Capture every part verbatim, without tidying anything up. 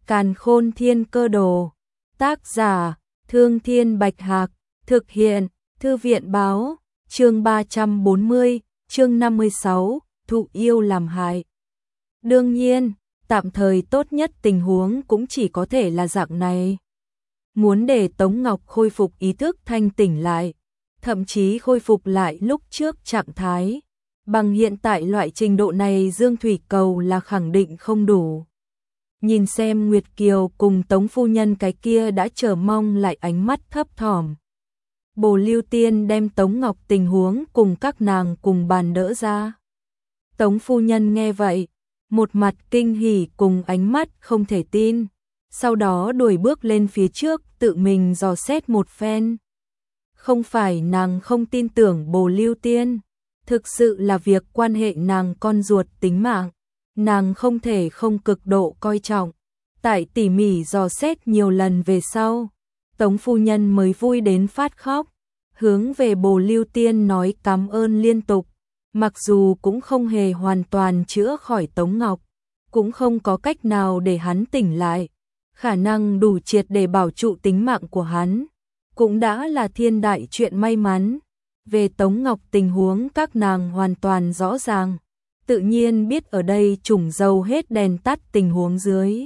Càn Khôn Thiên Cơ Đồ. Tác giả: Thương Thiên Bạch Hạc. Thực hiện: Thư viện báo. Chương ba trăm bốn mươi, chương năm mươi sáu, thụ yêu làm hại. Đương nhiên, tạm thời tốt nhất tình huống cũng chỉ có thể là dạng này. Muốn để Tống Ngọc khôi phục ý thức thanh tỉnh lại, thậm chí khôi phục lại lúc trước trạng thái, bằng hiện tại loại trình độ này Dương Thủy Cầu là khẳng định không đủ. Nhìn xem Nguyệt Kiều cùng Tống phu nhân cái kia đã chờ mong lại ánh mắt thấp thỏm. Bồ Lưu Tiên đem Tống Ngọc tình huống cùng các nàng cùng bàn đỡ ra. Tống phu nhân nghe vậy, một mặt kinh hỉ cùng ánh mắt không thể tin, sau đó đuổi bước lên phía trước tự mình dò xét một phen. Không phải nàng không tin tưởng Bồ Lưu Tiên, thực sự là việc quan hệ nàng con ruột tính mạng, nàng không thể không cực độ coi trọng. Tại tỉ mỉ dò xét nhiều lần về sau, Tống phu nhân mới vui đến phát khóc, hướng về Bồ Lưu Tiên nói cảm ơn liên tục, mặc dù cũng không hề hoàn toàn chữa khỏi Tống Ngọc, cũng không có cách nào để hắn tỉnh lại, khả năng đủ triệt để bảo trụ tính mạng của hắn, cũng đã là thiên đại chuyện may mắn. Về Tống Ngọc tình huống các nàng hoàn toàn rõ ràng, tự nhiên biết ở đây trùng dầu hết đèn tắt tình huống dưới,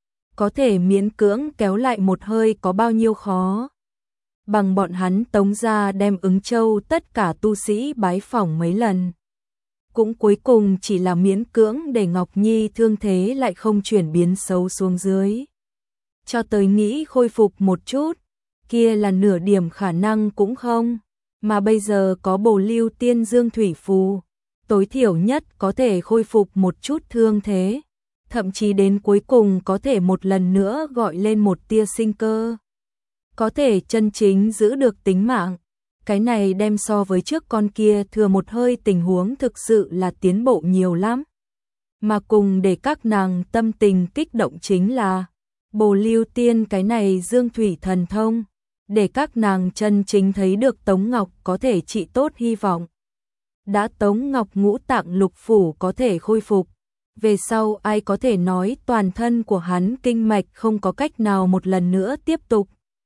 có thể miễn cưỡng kéo lại một hơi có bao nhiêu khó. Bằng bọn hắn Tống gia đem Ứng Châu tất cả tu sĩ bái phỏng mấy lần, cũng cuối cùng chỉ là miễn cưỡng để Ngọc Nhi thương thế lại không chuyển biến xấu xuống dưới. Cho tới nghĩ khôi phục một chút, kia là nửa điểm khả năng cũng không, mà bây giờ có Bồ Lưu Tiên Dương Thủy Phù, tối thiểu nhất có thể khôi phục một chút thương thế, thậm chí đến cuối cùng có thể một lần nữa gọi lên một tia sinh cơ, có thể chân chính giữ được tính mạng. Cái này đem so với trước con kia thừa một hơi tình huống thực sự là tiến bộ nhiều lắm. Mà cùng để các nàng tâm tình kích động chính là Bồ Lưu Tiên cái này Dương Thủy thần thông, để các nàng chân chính thấy được Tống Ngọc có thể trị tốt hy vọng. Đã Tống Ngọc ngũ tạng lục phủ có thể khôi phục, về sau ai có thể nói toàn thân của hắn kinh mạch không có cách nào một lần nữa tiếp tục.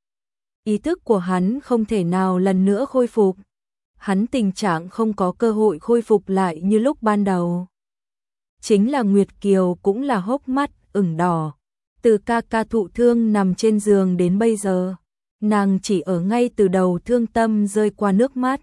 Ý thức của hắn không thể nào lần nữa khôi phục, hắn tình trạng không có cơ hội khôi phục lại như lúc ban đầu. Chính là Nguyệt Kiều cũng là hốc mắt ửng đỏ, từ ca ca thụ thương nằm trên giường đến bây giờ, nàng chỉ ở ngay từ đầu thương tâm rơi qua nước mắt.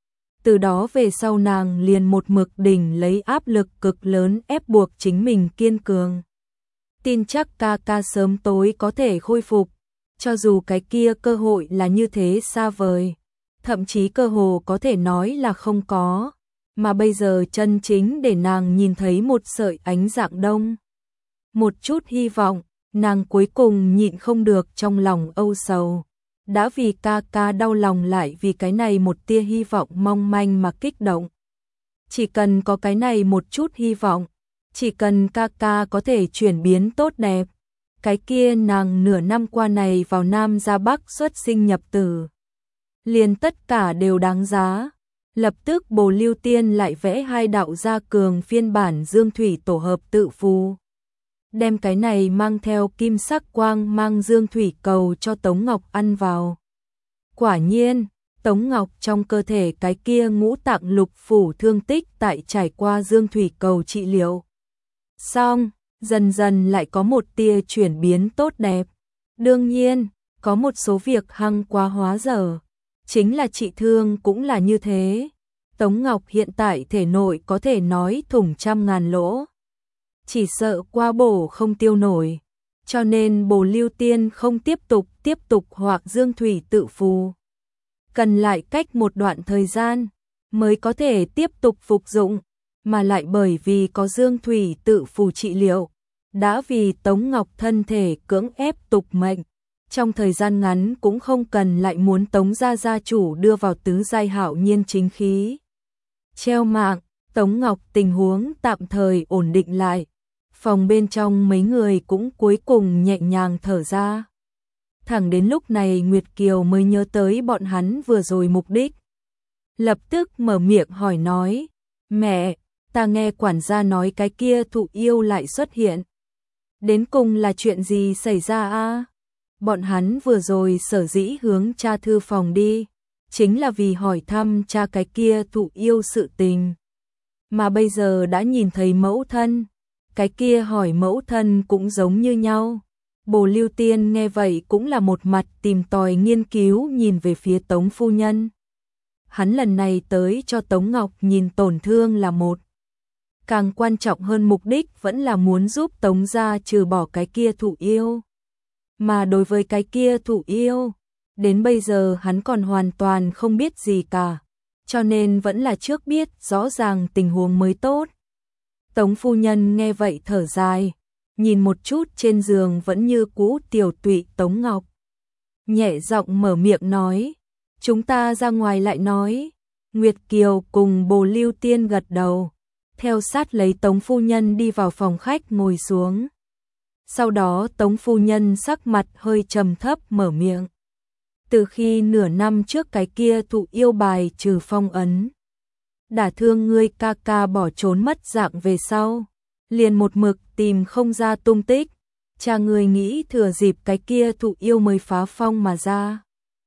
Từ đó về sau nàng liền một mực đỉnh lấy áp lực cực lớn ép buộc chính mình kiên cường. Tin chắc ca ca sớm tối có thể khôi phục, cho dù cái kia cơ hội là như thế xa vời, thậm chí cơ hồ có thể nói là không có, mà bây giờ chân chính để nàng nhìn thấy một sợi ánh dạng đông. Một chút hy vọng, nàng cuối cùng nhịn không được trong lòng âu sầu. Đã vì ca ca đau lòng lại vì cái này một tia hy vọng mong manh mà kích động. Chỉ cần có cái này một chút hy vọng, chỉ cần ca ca có thể chuyển biến tốt đẹp, cái kia nàng nửa năm qua này vào Nam ra Bắc xuất sinh nhập tử, liền tất cả đều đáng giá. Lập tức Bồ Lưu Tiên lại vẽ hai đạo gia cường phiên bản Dương Thủy tổ hợp tự phù, đem cái này mang theo kim sắc quang mang Dương Thủy cầu cho Tống Ngọc ăn vào. Quả nhiên, Tống Ngọc trong cơ thể cái kia ngũ tạng lục phủ thương tích tại trải qua Dương Thủy cầu trị liệu xong, dần dần lại có một tia chuyển biến tốt đẹp. Đương nhiên, có một số việc hăng quá hóa dở, chính là trị thương cũng là như thế. Tống Ngọc hiện tại thể nội có thể nói thủng trăm ngàn lỗ, chỉ sợ qua bổ không tiêu nổi, cho nên Bồ Lưu Tiên không tiếp tục tiếp tục hoặc Dương Thủy tự phù, cần lại cách một đoạn thời gian mới có thể tiếp tục phục dụng, mà lại bởi vì có Dương Thủy tự phù trị liệu, đã vì Tống Ngọc thân thể cưỡng ép tục mệnh, trong thời gian ngắn cũng không cần lại muốn Tống gia gia chủ đưa vào tứ giai hạo nhiên chính khí treo mạng. Tống Ngọc tình huống tạm thời ổn định lại, phòng bên trong mấy người cũng cuối cùng nhẹ nhàng thở ra. Thẳng đến lúc này Nguyệt Kiều mới nhớ tới bọn hắn vừa rồi mục đích, lập tức mở miệng hỏi nói: "Mẹ, ta nghe quản gia nói cái kia thụ yêu lại xuất hiện." Đến cùng là chuyện gì xảy ra a? Bọn hắn vừa rồi sở dĩ hướng cha thư phòng đi, chính là vì hỏi thăm cha cái kia thụ yêu sự tình. Mà bây giờ đã nhìn thấy mẫu thân, cái kia hỏi mẫu thân cũng giống như nhau. Bồ Lưu Tiên nghe vậy cũng là một mặt tìm tòi nghiên cứu nhìn về phía Tống phu nhân. Hắn lần này tới cho Tống Ngọc nhìn tổn thương là một. Càng quan trọng hơn mục đích vẫn là muốn giúp Tống gia trừ bỏ cái kia thụ yêu. Mà đối với cái kia thụ yêu, đến bây giờ hắn còn hoàn toàn không biết gì cả, cho nên vẫn là trước biết rõ ràng tình huống mới tốt. Tống phu nhân nghe vậy thở dài, nhìn một chút trên giường vẫn như cũ tiểu tụy Tống Ngọc. Nhẹ giọng mở miệng nói, chúng ta ra ngoài lại nói. Nguyệt Kiều cùng Bồ Lưu Tiên gật đầu, theo sát lấy Tống phu nhân đi vào phòng khách ngồi xuống. Sau đó Tống phu nhân sắc mặt hơi trầm thấp mở miệng. Từ khi nửa năm trước cái kia thụ yêu bài trừ phong ấn, đả thương ngươi ca ca bỏ trốn mất dạng về sau, liền một mực tìm không ra tung tích, cha ngươi nghĩ thừa dịp cái kia thụ yêu mới phá phong mà ra.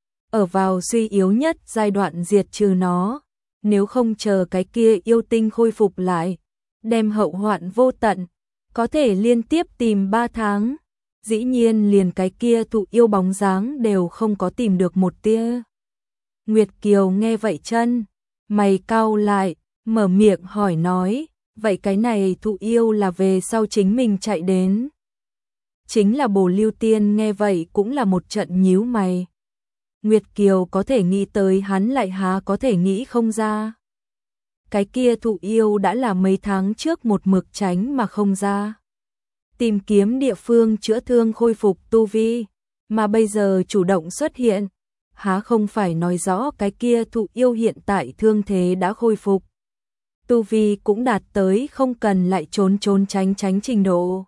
Ở vào suy yếu nhất giai đoạn diệt trừ nó, nếu không chờ cái kia yêu tinh khôi phục lại, đem hậu hoạn vô tận, có thể liên tiếp tìm ba tháng, dĩ nhiên liền cái kia thụ yêu bóng dáng đều không có tìm được một tia. Nguyệt Kiều nghe vậy chân mày cau lại, mở miệng hỏi nói, vậy cái này thụ yêu là về sau chính mình chạy đến? Chính là Bồ Lưu Tiên nghe vậy cũng là một trận nhíu mày. Nguyệt Kiều có thể nghĩ tới hắn lại há có thể nghĩ không ra. Cái kia thụ yêu đã là mấy tháng trước một mực tránh mà không ra. Tìm kiếm địa phương chữa thương khôi phục tu vi, mà bây giờ chủ động xuất hiện, há không phải nói rõ cái kia thụ yêu hiện tại thương thế đã khôi phục. Tu vi cũng đạt tới không cần lại trốn trốn tránh tránh trình độ.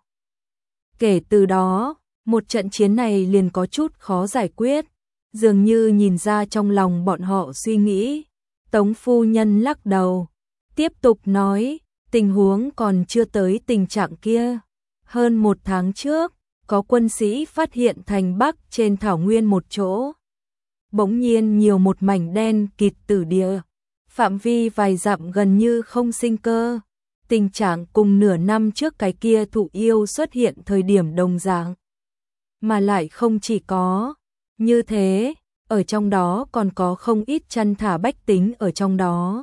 Kể từ đó, một trận chiến này liền có chút khó giải quyết, dường như nhìn ra trong lòng bọn họ suy nghĩ. Tống phu nhân lắc đầu, tiếp tục nói, tình huống còn chưa tới tình trạng kia. Hơn một tháng trước, có quân sĩ phát hiện thành Bắc trên thảo nguyên một chỗ. Bỗng nhiên nhiều một mảnh đen kịt tử địa, phạm vi vài dặm gần như không sinh cơ. Tình trạng cùng nửa năm trước cái kia thụ yêu xuất hiện thời điểm đồng dạng. Mà lại không chỉ có như thế, ở trong đó còn có không ít chăn thả bách tính ở trong đó.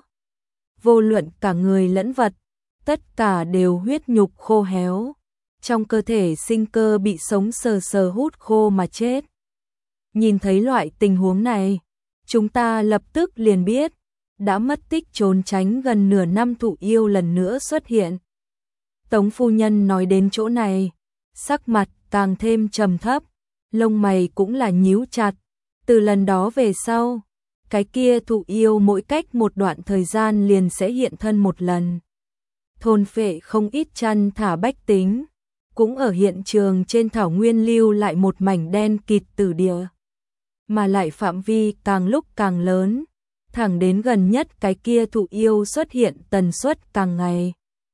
Vô luận cả người lẫn vật, tất cả đều huyết nhục khô héo. Trong cơ thể sinh cơ bị sống sờ sờ hút khô mà chết. Nhìn thấy loại tình huống này, chúng ta lập tức liền biết, đã mất tích trốn tránh gần nửa năm thụ yêu lần nữa xuất hiện. Tống phu nhân nói đến chỗ này, sắc mặt càng thêm trầm thấp, lông mày cũng là nhíu chặt. Từ lần đó về sau, cái kia thụ yêu mỗi cách một đoạn thời gian liền sẽ hiện thân một lần. Thôn phệ không ít chăn thả bách tính, cũng ở hiện trường trên thảo nguyên lưu lại một mảnh đen kịt tử địa. Mà lại phạm vi càng lúc càng lớn, thẳng đến gần nhất cái kia thụ yêu xuất hiện tần suất càng ngày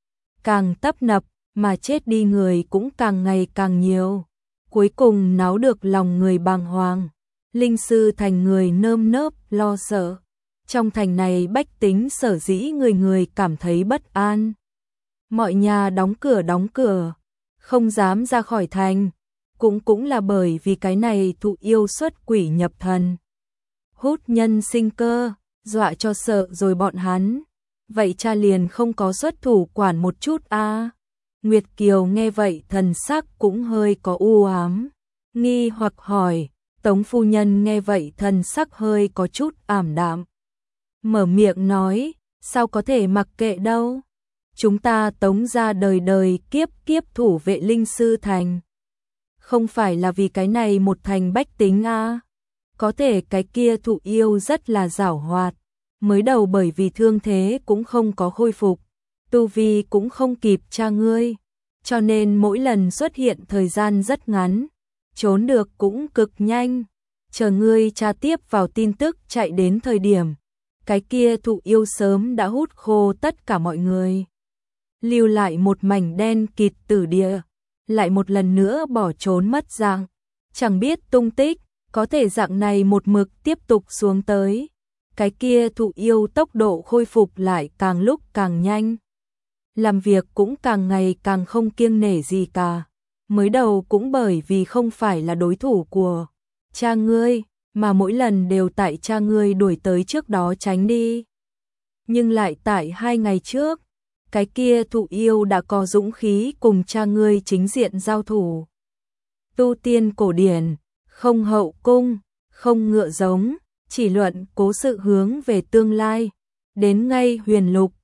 càng tấp nập, mà chết đi người cũng càng ngày càng nhiều. Cuối cùng náo được lòng người bàng hoàng, linh sư thành người nơm nớp lo sợ. Trong thành này bách tính sở dĩ người người cảm thấy bất an. Mọi nhà đóng cửa đóng cửa, không dám ra khỏi thành, cũng cũng là bởi vì cái này thụ yêu xuất quỷ nhập thần. Hút nhân sinh cơ, dọa cho sợ rồi bọn hắn. Vậy cha liền không có xuất thủ quản một chút a? À? Nguyệt Kiều nghe vậy thần sắc cũng hơi có u ám, nghi hoặc hỏi. Tống phu nhân nghe vậy thần sắc hơi có chút ảm đạm. Mở miệng nói, sao có thể mặc kệ đâu. Chúng ta Tống gia đời đời kiếp kiếp thủ vệ linh sư thành. Không phải là vì cái này một thành bách tính a? À? Có thể cái kia thụ yêu rất là giảo hoạt. Mới đầu bởi vì thương thế cũng không có khôi phục, tu vi cũng không kịp cha ngươi, cho nên mỗi lần xuất hiện thời gian rất ngắn, trốn được cũng cực nhanh. Chờ ngươi tra tiếp vào tin tức chạy đến thời điểm, cái kia thụ yêu sớm đã hút khô tất cả mọi người, lưu lại một mảnh đen kịt tử địa. lại một lần nữa bỏ trốn mất dạng, chẳng biết tung tích, có thể dạng này một mực tiếp tục xuống tới. Cái kia thụ yêu tốc độ khôi phục lại càng lúc càng nhanh. Làm việc cũng càng ngày càng không kiêng nể gì cả. Mới đầu cũng bởi vì không phải là đối thủ của cha ngươi, mà mỗi lần đều tại cha ngươi đuổi tới trước đó tránh đi. Nhưng lại tại hai ngày trước, cái kia thụ yêu đã có dũng khí cùng cha ngươi chính diện giao thủ. Tu tiên cổ điển, không hậu cung, không ngựa giống, chỉ luận cố sự hướng về tương lai. Đến ngay huyền lục,